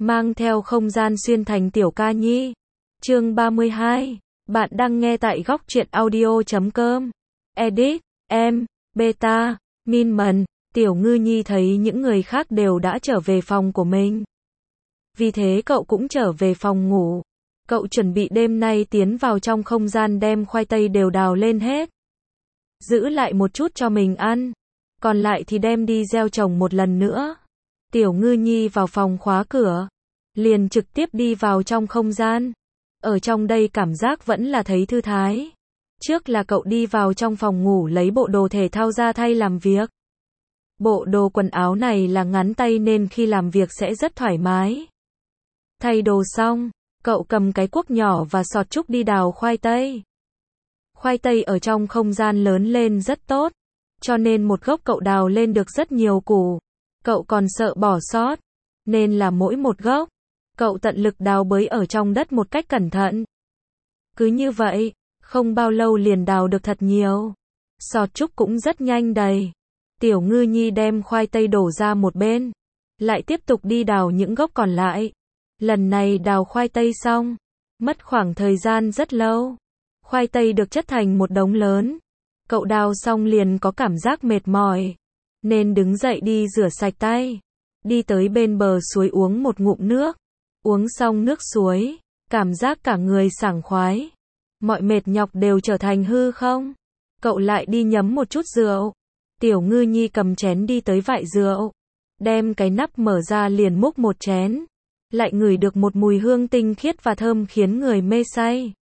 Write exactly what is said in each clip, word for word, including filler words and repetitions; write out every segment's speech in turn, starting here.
mang theo không gian xuyên thành tiểu ca nhi. Chương ba mươi hai. Bạn đang nghe tại góc truyện audio chấm com. Edit, em, beta, Minman. Tiểu Ngư Nhi thấy những người khác đều đã trở về phòng của mình. Vì thế cậu cũng trở về phòng ngủ. Cậu chuẩn bị đêm nay tiến vào trong không gian đem khoai tây đều đào lên hết. Giữ lại một chút cho mình ăn. Còn lại thì đem đi gieo trồng một lần nữa. Tiểu Ngư Nhi vào phòng khóa cửa. Liền trực tiếp đi vào trong không gian. Ở trong đây cảm giác vẫn là thấy thư thái. Trước là cậu đi vào trong phòng ngủ lấy bộ đồ thể thao ra thay làm việc. Bộ đồ quần áo này là ngắn tay nên khi làm việc sẽ rất thoải mái. Thay đồ xong, cậu cầm cái cuốc nhỏ và sọt trúc đi đào khoai tây. Khoai tây ở trong không gian lớn lên rất tốt, cho nên một gốc cậu đào lên được rất nhiều củ. Cậu còn sợ bỏ sót, nên là mỗi một gốc, cậu tận lực đào bới ở trong đất một cách cẩn thận. Cứ như vậy, không bao lâu liền đào được thật nhiều. Sọt trúc cũng rất nhanh đầy. Tiểu Ngư Nhi đem khoai tây đổ ra một bên, lại tiếp tục đi đào những gốc còn lại. Lần này đào khoai tây xong, mất khoảng thời gian rất lâu. Khoai tây được chất thành một đống lớn. Cậu đào xong liền có cảm giác mệt mỏi, nên đứng dậy đi rửa sạch tay. Đi tới bên bờ suối uống một ngụm nước. Uống xong nước suối, cảm giác cả người sảng khoái. Mọi mệt nhọc đều trở thành hư không. Cậu lại đi nhấm một chút rượu. Tiểu Ngư Nhi cầm chén đi tới vại rượu. Đem cái nắp mở ra liền múc một chén. Lại ngửi được một mùi hương tinh khiết và thơm khiến người mê say.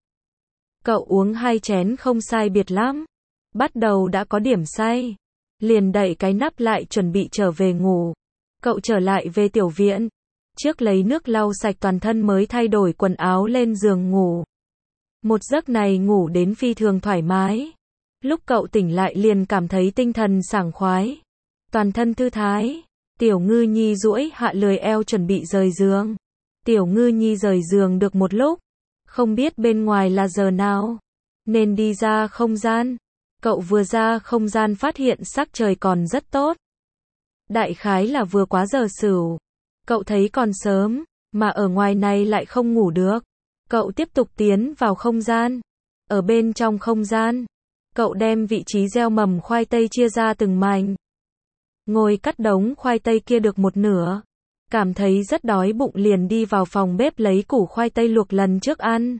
Cậu uống hai chén không sai biệt lắm. Bắt đầu đã có điểm say. Liền đậy cái nắp lại chuẩn bị trở về ngủ. Cậu trở lại về tiểu viện. Trước lấy nước lau sạch toàn thân mới thay đổi quần áo lên giường ngủ. Một giấc này ngủ đến phi thường thoải mái. Lúc cậu tỉnh lại liền cảm thấy tinh thần sảng khoái. Toàn thân thư thái. Tiểu Ngư Nhi duỗi hạ lười eo chuẩn bị rời giường. Tiểu Ngư Nhi rời giường được một lúc. Không biết bên ngoài là giờ nào. Nên đi ra không gian. Cậu vừa ra không gian phát hiện sắc trời còn rất tốt. Đại khái là vừa quá giờ sửu. Cậu thấy còn sớm, mà ở ngoài này lại không ngủ được. Cậu tiếp tục tiến vào không gian. Ở bên trong không gian, cậu đem vị trí gieo mầm khoai tây chia ra từng mảnh. Ngồi cắt đống khoai tây kia được một nửa. Cảm thấy rất đói bụng liền đi vào phòng bếp lấy củ khoai tây luộc lần trước ăn.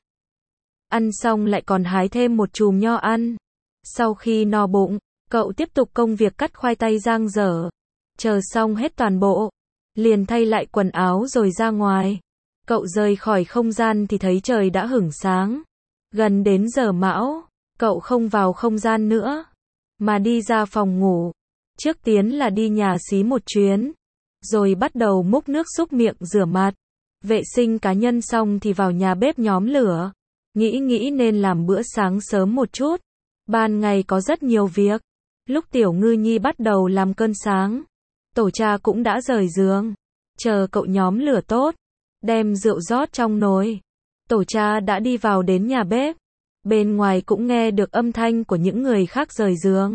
Ăn xong lại còn hái thêm một chùm nho ăn. Sau khi no bụng, cậu tiếp tục công việc cắt khoai tây giang dở. Chờ xong hết toàn bộ, liền thay lại quần áo rồi ra ngoài. Cậu rời khỏi không gian thì thấy trời đã hửng sáng. Gần đến giờ mão, cậu không vào không gian nữa, mà đi ra phòng ngủ. Trước tiến là đi nhà xí một chuyến, rồi bắt đầu múc nước súc miệng rửa mặt. Vệ sinh cá nhân xong thì vào nhà bếp nhóm lửa. Nghĩ nghĩ nên làm bữa sáng sớm một chút. Ban ngày có rất nhiều việc. Lúc Tiểu Ngư Nhi bắt đầu làm cơm sáng, tổ cha cũng đã rời giường. Chờ cậu nhóm lửa tốt, đem rượu rót trong nồi. Tổ cha đã đi vào đến nhà bếp. Bên ngoài cũng nghe được âm thanh của những người khác rời giường.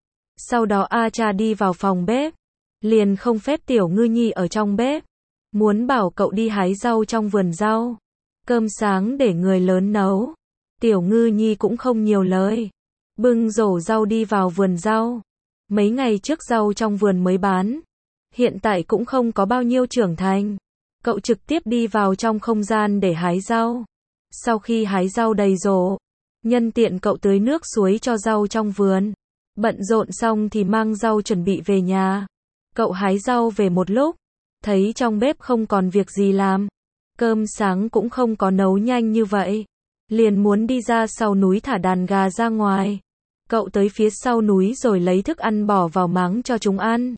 Sau đó A cha đi vào phòng bếp. Liền không phép Tiểu Ngư Nhi ở trong bếp. Muốn bảo cậu đi hái rau trong vườn rau. Cơm sáng để người lớn nấu. Tiểu Ngư Nhi cũng không nhiều lời. Bưng rổ rau đi vào vườn rau. Mấy ngày trước rau trong vườn mới bán. Hiện tại cũng không có bao nhiêu trưởng thành. Cậu trực tiếp đi vào trong không gian để hái rau. Sau khi hái rau đầy rổ, nhân tiện cậu tưới nước suối cho rau trong vườn. Bận rộn xong thì mang rau chuẩn bị về nhà. Cậu hái rau về một lúc, thấy trong bếp không còn việc gì làm. Cơm sáng cũng không có nấu nhanh như vậy. Liền muốn đi ra sau núi thả đàn gà ra ngoài. Cậu tới phía sau núi rồi lấy thức ăn bỏ vào máng cho chúng ăn.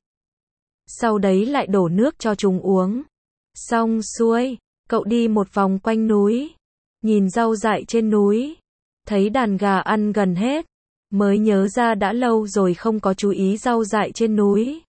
Sau đấy lại đổ nước cho chúng uống. Xong xuôi, cậu đi một vòng quanh núi. Nhìn rau dại trên núi. Thấy đàn gà ăn gần hết. Mới nhớ ra đã lâu rồi không có chú ý rau dại trên núi.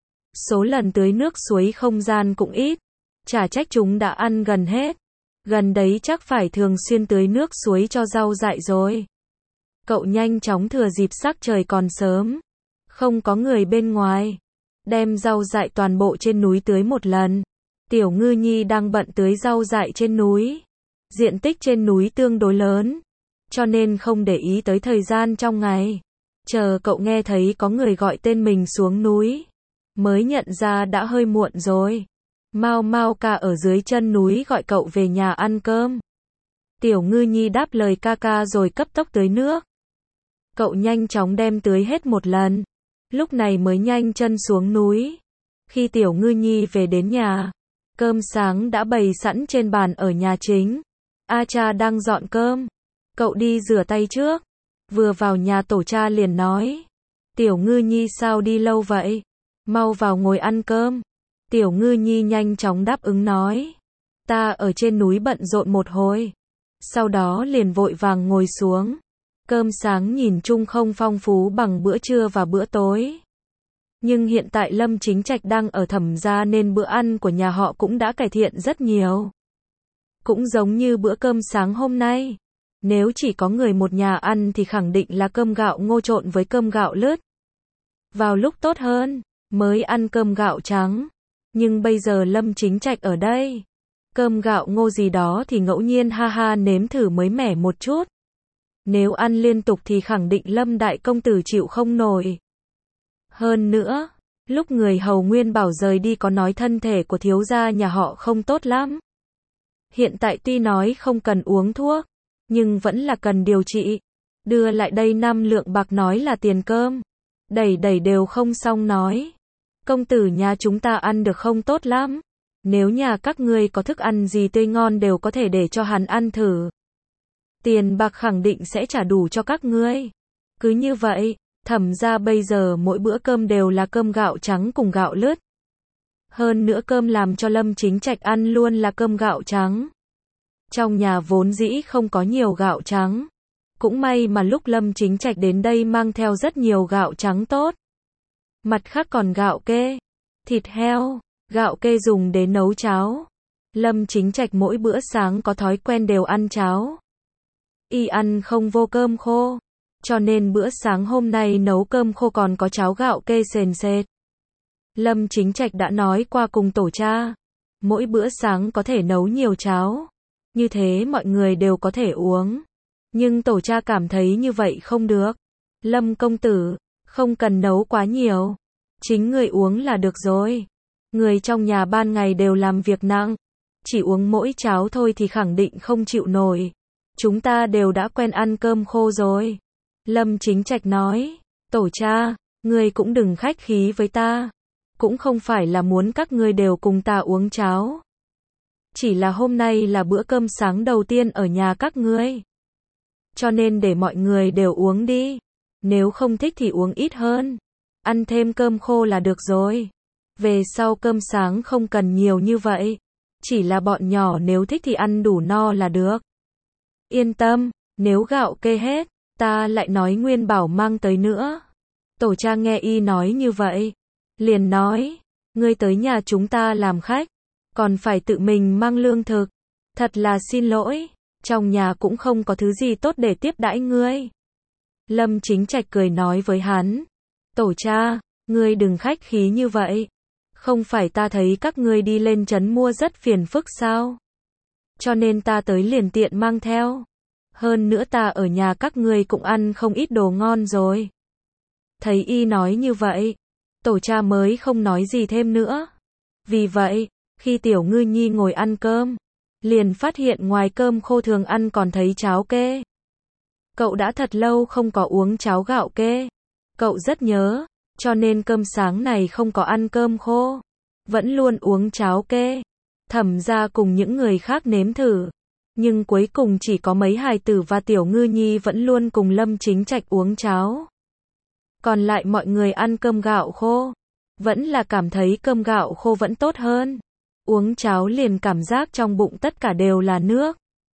Số lần tưới nước suối không gian cũng ít. Chả trách chúng đã ăn gần hết. Gần đấy chắc phải thường xuyên tưới nước suối cho rau dại rồi. Cậu nhanh chóng thừa dịp sắc trời còn sớm. Không có người bên ngoài. Đem rau dại toàn bộ trên núi tưới một lần. Tiểu Ngư Nhi đang bận tưới rau dại trên núi. Diện tích trên núi tương đối lớn, cho nên không để ý tới thời gian trong ngày. Chờ cậu nghe thấy có người gọi tên mình xuống núi, mới nhận ra đã hơi muộn rồi. Mao Mao ca ở dưới chân núi gọi cậu về nhà ăn cơm. Tiểu Ngư Nhi đáp lời ca ca rồi cấp tốc tưới nước. Cậu nhanh chóng đem tưới hết một lần, lúc này mới nhanh chân xuống núi. Khi Tiểu Ngư Nhi về đến nhà, cơm sáng đã bày sẵn trên bàn ở nhà chính. A cha đang dọn cơm. Cậu đi rửa tay trước. Vừa vào nhà tổ cha liền nói. Tiểu Ngư Nhi sao đi lâu vậy? Mau vào ngồi ăn cơm. Tiểu Ngư Nhi nhanh chóng đáp ứng nói. Ta ở trên núi bận rộn một hồi. Sau đó liền vội vàng ngồi xuống. Cơm sáng nhìn chung không phong phú bằng bữa trưa và bữa tối. Nhưng hiện tại Lâm Chính Trạch đang ở Thẩm gia nên bữa ăn của nhà họ cũng đã cải thiện rất nhiều. Cũng giống như bữa cơm sáng hôm nay. Nếu chỉ có người một nhà ăn thì khẳng định là cơm gạo ngô trộn với cơm gạo lứt. Vào lúc tốt hơn, mới ăn cơm gạo trắng. Nhưng bây giờ Lâm Chính Trạch ở đây. Cơm gạo ngô gì đó thì ngẫu nhiên ha ha nếm thử mới mẻ một chút. Nếu ăn liên tục thì khẳng định Lâm Đại Công Tử chịu không nổi. Hơn nữa, lúc người hầu Nguyên Bảo rời đi có nói thân thể của thiếu gia nhà họ không tốt lắm. Hiện tại tuy nói không cần uống thuốc, nhưng vẫn là cần điều trị. Đưa lại đây năm lượng bạc nói là tiền cơm. Đẩy đẩy đều không xong nói. Công tử nhà chúng ta ăn được không tốt lắm. Nếu nhà các ngươi có thức ăn gì tươi ngon đều có thể để cho hắn ăn thử. Tiền bạc khẳng định sẽ trả đủ cho các ngươi. Cứ như vậy, Thẩm gia bây giờ mỗi bữa cơm đều là cơm gạo trắng cùng gạo lứt. Hơn nữa cơm làm cho Lâm Chính Trạch ăn luôn là cơm gạo trắng. Trong nhà vốn dĩ không có nhiều gạo trắng. Cũng may mà lúc Lâm Chính Trạch đến đây mang theo rất nhiều gạo trắng tốt. Mặt khác còn gạo kê, thịt heo, gạo kê dùng để nấu cháo. Lâm Chính Trạch mỗi bữa sáng có thói quen đều ăn cháo. Y ăn không vô cơm khô. Cho nên bữa sáng hôm nay nấu cơm khô còn có cháo gạo kê sền sệt. Lâm Chính Trạch đã nói qua cùng tổ cha. Mỗi bữa sáng có thể nấu nhiều cháo. Như thế mọi người đều có thể uống. Nhưng tổ cha cảm thấy như vậy không được. Lâm công tử, không cần nấu quá nhiều. Chính người uống là được rồi. Người trong nhà ban ngày đều làm việc nặng. Chỉ uống mỗi cháo thôi thì khẳng định không chịu nổi. Chúng ta đều đã quen ăn cơm khô rồi. Lâm Chính Trạch nói. Tổ cha, người cũng đừng khách khí với ta. Cũng không phải là muốn các ngươi đều cùng ta uống cháo. Chỉ là hôm nay là bữa cơm sáng đầu tiên ở nhà các ngươi. Cho nên để mọi người đều uống đi. Nếu không thích thì uống ít hơn. Ăn thêm cơm khô là được rồi. Về sau cơm sáng không cần nhiều như vậy. Chỉ là bọn nhỏ nếu thích thì ăn đủ no là được. Yên tâm, nếu gạo kê hết, ta lại nói Nguyên Bảo mang tới nữa. Tổ cha nghe y nói như vậy. Liền nói, ngươi tới nhà chúng ta làm khách. Còn phải tự mình mang lương thực. Thật là xin lỗi. Trong nhà cũng không có thứ gì tốt để tiếp đãi ngươi. Lâm Chính Trạch cười nói với hắn. Tổ cha, ngươi đừng khách khí như vậy. Không phải ta thấy các ngươi đi lên trấn mua rất phiền phức sao? Cho nên ta tới liền tiện mang theo. Hơn nữa ta ở nhà các ngươi cũng ăn không ít đồ ngon rồi. Thấy y nói như vậy, tổ cha mới không nói gì thêm nữa. Vì vậy, khi Tiểu Ngư Nhi ngồi ăn cơm, liền phát hiện ngoài cơm khô thường ăn còn thấy cháo kê. Cậu đã thật lâu không có uống cháo gạo kê. Cậu rất nhớ, cho nên cơm sáng này không có ăn cơm khô. Vẫn luôn uống cháo kê. Thẩm gia cùng những người khác nếm thử. Nhưng cuối cùng chỉ có mấy hài tử và Tiểu Ngư Nhi vẫn luôn cùng Lâm Chính Trạch uống cháo. Còn lại mọi người ăn cơm gạo khô. Vẫn là cảm thấy cơm gạo khô vẫn tốt hơn. Uống cháo liền cảm giác trong bụng tất cả đều là nước.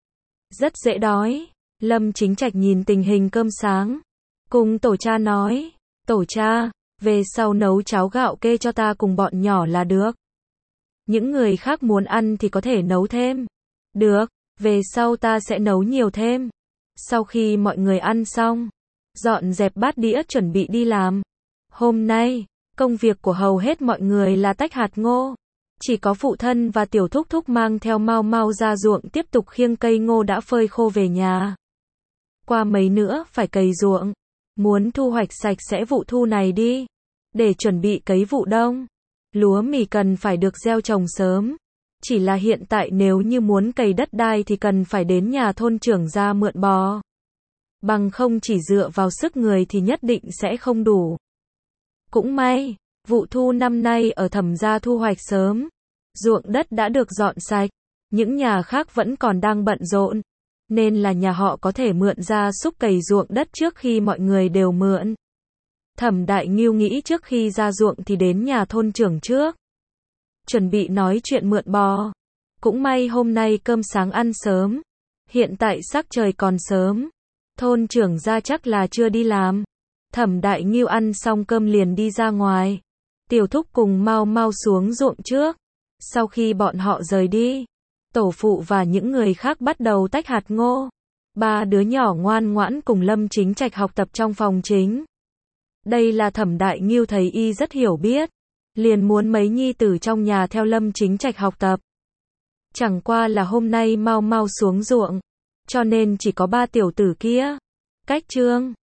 Rất dễ đói. Lâm Chính Trạch nhìn tình hình cơm sáng. Cùng tổ cha nói. Tổ cha, về sau nấu cháo gạo kê cho ta cùng bọn nhỏ là được. Những người khác muốn ăn thì có thể nấu thêm. Được, về sau ta sẽ nấu nhiều thêm. Sau khi mọi người ăn xong, dọn dẹp bát đĩa chuẩn bị đi làm. Hôm nay, công việc của hầu hết mọi người là tách hạt ngô. Chỉ có phụ thân và tiểu thúc thúc mang theo Mau Mau ra ruộng tiếp tục khiêng cây ngô đã phơi khô về nhà. Qua mấy nữa phải cày ruộng. Muốn thu hoạch sạch sẽ vụ thu này đi. Để chuẩn bị cấy vụ đông. Lúa mì cần phải được gieo trồng sớm. Chỉ là hiện tại nếu như muốn cày đất đai thì cần phải đến nhà thôn trưởng ra mượn bò. Bằng không chỉ dựa vào sức người thì nhất định sẽ không đủ. Cũng may, vụ thu năm nay ở Thẩm gia thu hoạch sớm. Ruộng đất đã được dọn sạch. Những nhà khác vẫn còn đang bận rộn. Nên là nhà họ có thể mượn gia súc cày ruộng đất trước khi mọi người đều mượn. Thẩm Đại Ngưu nghĩ trước khi ra ruộng thì đến nhà thôn trưởng trước. Chuẩn bị nói chuyện mượn bò. Cũng may hôm nay cơm sáng ăn sớm. Hiện tại sắc trời còn sớm. Thôn trưởng ra chắc là chưa đi làm. Thẩm Đại Ngưu ăn xong cơm liền đi ra ngoài. Tiểu thúc cùng Mau Mau xuống ruộng trước. Sau khi bọn họ rời đi, tổ phụ và những người khác bắt đầu tách hạt ngô. Ba đứa nhỏ ngoan ngoãn cùng Lâm Chính Trạch học tập trong phòng chính. Đây là Thẩm Đại Ngưu thấy y rất hiểu biết. Liền muốn mấy nhi tử trong nhà theo Lâm Chính Trạch học tập. Chẳng qua là hôm nay Mau Mau xuống ruộng. Cho nên chỉ có ba tiểu tử kia. Cách chương